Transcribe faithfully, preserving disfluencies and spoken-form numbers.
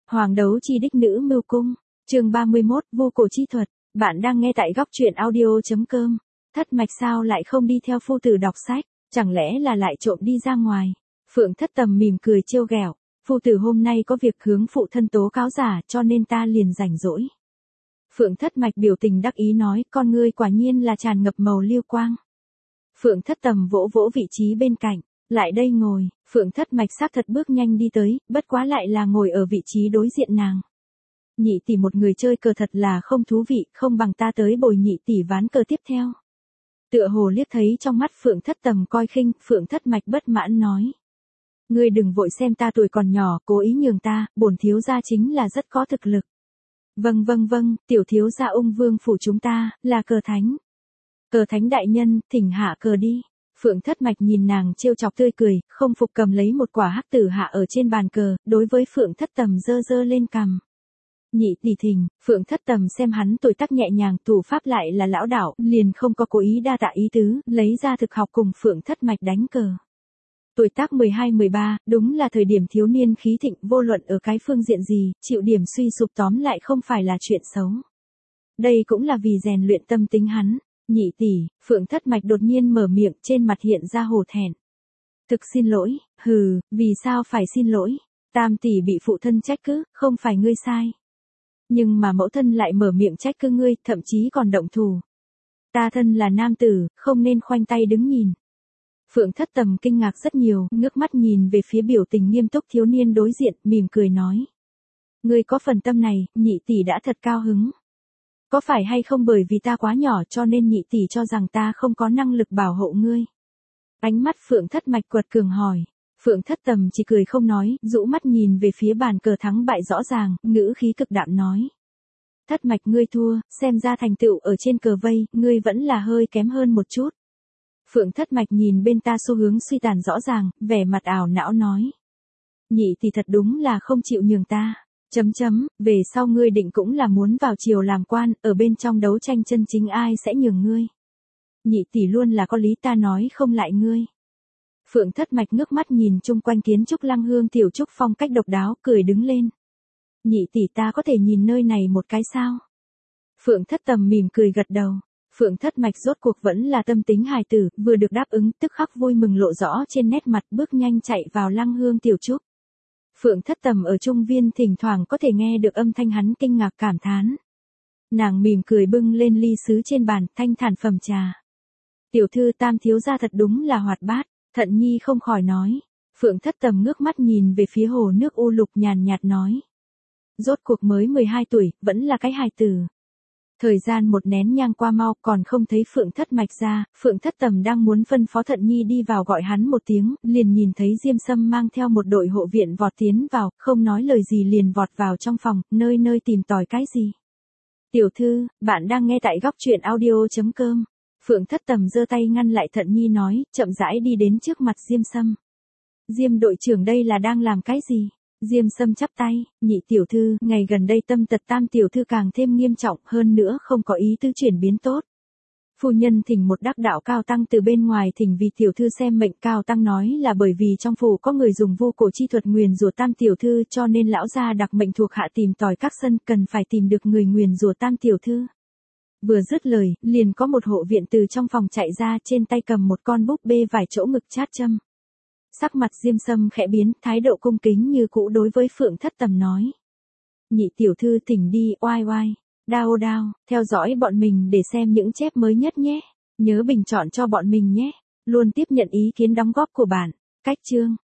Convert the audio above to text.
Hoàng đấu chi đích nữ mưu cung, chương ba mươi mốt, vô cổ chi thuật, bạn đang nghe tại góc truyện audio.com. Thất mạch sao lại không đi theo phu tử đọc sách, chẳng lẽ là lại trộm đi ra ngoài? Phượng Thất Tầm mỉm cười trêu ghẹo, phu tử hôm nay có việc hướng phụ thân tố cáo giả cho nên ta liền rảnh rỗi. Phượng Thất Mạch biểu tình đắc ý nói, con ngươi quả nhiên là tràn ngập màu lưu quang. Phượng Thất Tầm vỗ vỗ vị trí bên cạnh, lại đây ngồi. Phượng Thất Mạch xác thật bước nhanh đi tới, bất quá lại là ngồi ở vị trí đối diện nàng. Nhị tỷ một người chơi cờ thật là không thú vị, không bằng ta tới bồi nhị tỷ ván cờ tiếp theo. Tựa hồ liếc thấy trong mắt Phượng Thất Tầm coi khinh, Phượng Thất Mạch bất mãn nói. Ngươi đừng vội xem ta tuổi còn nhỏ, cố ý nhường ta, bổn thiếu gia chính là rất có thực lực. Vâng vâng vâng, tiểu thiếu gia Ung Vương phủ chúng ta, là cờ thánh. Cờ thánh đại nhân, thỉnh hạ cờ đi. Phượng Thất Mạch nhìn nàng trêu chọc tươi cười, không phục cầm lấy một quả hắc tử hạ ở trên bàn cờ, đối với Phượng Thất Tầm dơ dơ lên cằm. Nhị tỷ thỉnh, Phượng Thất Tầm xem hắn tuổi tác nhẹ nhàng, thủ pháp lại là lão đảo, liền không có cố ý đa tạ ý tứ, lấy ra thực học cùng Phượng Thất Mạch đánh cờ. Tuổi tác mười hai mười ba, đúng là thời điểm thiếu niên khí thịnh, vô luận ở cái phương diện gì, chịu điểm suy sụp tóm lại không phải là chuyện xấu. Đây cũng là vì rèn luyện tâm tính hắn. Nhị tỷ, Phượng Thất Mạch đột nhiên mở miệng, trên mặt hiện ra hổ thẹn. Thực xin lỗi, hừ, vì sao phải xin lỗi? Tam tỷ bị phụ thân trách cứ, không phải ngươi sai. Nhưng mà mẫu thân lại mở miệng trách cứ ngươi, thậm chí còn động thủ. Ta thân là nam tử, không nên khoanh tay đứng nhìn. Phượng Thất Tầm kinh ngạc rất nhiều, ngước mắt nhìn về phía biểu tình nghiêm túc thiếu niên đối diện, mỉm cười nói. Ngươi có phần tâm này, nhị tỷ đã thật cao hứng. Có phải hay không bởi vì ta quá nhỏ cho nên nhị tỷ cho rằng ta không có năng lực bảo hộ ngươi? Ánh mắt Phượng Thất Mạch quật cường hỏi. Phượng Thất Tầm chỉ cười không nói, rũ mắt nhìn về phía bàn cờ thắng bại rõ ràng, ngữ khí cực đạm nói. Thất Mạch ngươi thua, xem ra thành tựu ở trên cờ vây, ngươi vẫn là hơi kém hơn một chút. Phượng Thất Mạch nhìn bên ta xu hướng suy tàn rõ ràng, vẻ mặt ảo não nói. Nhị tỷ thật đúng là không chịu nhường ta. Chấm chấm, về sau ngươi định cũng là muốn vào triều làm quan, ở bên trong đấu tranh chân chính ai sẽ nhường ngươi. Nhị tỷ luôn là có lý, ta nói không lại ngươi. Phượng Thất Mạch ngước mắt nhìn chung quanh kiến trúc Lăng Hương tiểu trúc phong cách độc đáo, cười đứng lên. Nhị tỷ ta có thể nhìn nơi này một cái sao? Phượng Thất Tầm mỉm cười gật đầu. Phượng Thất Mạch rốt cuộc vẫn là tâm tính hài tử, vừa được đáp ứng tức khắc vui mừng lộ rõ trên nét mặt, bước nhanh chạy vào Lăng Hương tiểu trúc. Phượng Thất Tầm ở trung viên thỉnh thoảng có thể nghe được âm thanh hắn kinh ngạc cảm thán. Nàng mỉm cười bưng lên ly sứ trên bàn, thanh thản phẩm trà. Tiểu thư Tam thiếu gia thật đúng là hoạt bát, Thận Nhi không khỏi nói. Phượng Thất Tầm ngước mắt nhìn về phía hồ nước u lục nhàn nhạt nói. Rốt cuộc mới mười hai tuổi, vẫn là cái hài tử. Thời gian một nén nhang qua mau, còn không thấy Phượng Thất Mạch ra, Phượng Thất Tầm đang muốn phân phó Thận Nhi đi vào gọi hắn một tiếng, liền nhìn thấy Diêm Sâm mang theo một đội hộ viện vọt tiến vào, không nói lời gì liền vọt vào trong phòng, nơi nơi tìm tòi cái gì. Tiểu thư, bạn đang nghe tại góc truyện audio.com. Phượng Thất Tầm giơ tay ngăn lại Thận Nhi nói, chậm rãi đi đến trước mặt Diêm Sâm. Diêm đội trưởng đây là đang làm cái gì? Diêm Sâm chắp tay, nhị tiểu thư, ngày gần đây tâm tật Tam tiểu thư càng thêm nghiêm trọng, hơn nữa không có ý tứ chuyển biến tốt. Phu nhân thỉnh một đắc đạo cao tăng từ bên ngoài thỉnh vì tiểu thư xem mệnh, cao tăng nói là bởi vì trong phủ có người dùng vô cổ chi thuật nguyền rủa Tam tiểu thư cho nên lão gia đặc mệnh thuộc hạ tìm tòi các sân, cần phải tìm được người nguyền rủa Tam tiểu thư. Vừa dứt lời, liền có một hộ viện từ trong phòng chạy ra, trên tay cầm một con búp bê vải chỗ ngực chát châm. Sắc mặt Diêm Sâm khẽ biến, thái độ cung kính như cũ đối với Phượng Thất Tầm nói. Nhị tiểu thư thỉnh đi, oai oai, đao đao, theo dõi bọn mình để xem những chép mới nhất nhé. Nhớ bình chọn cho bọn mình nhé. Luôn tiếp nhận ý kiến đóng góp của bạn. Cách chương.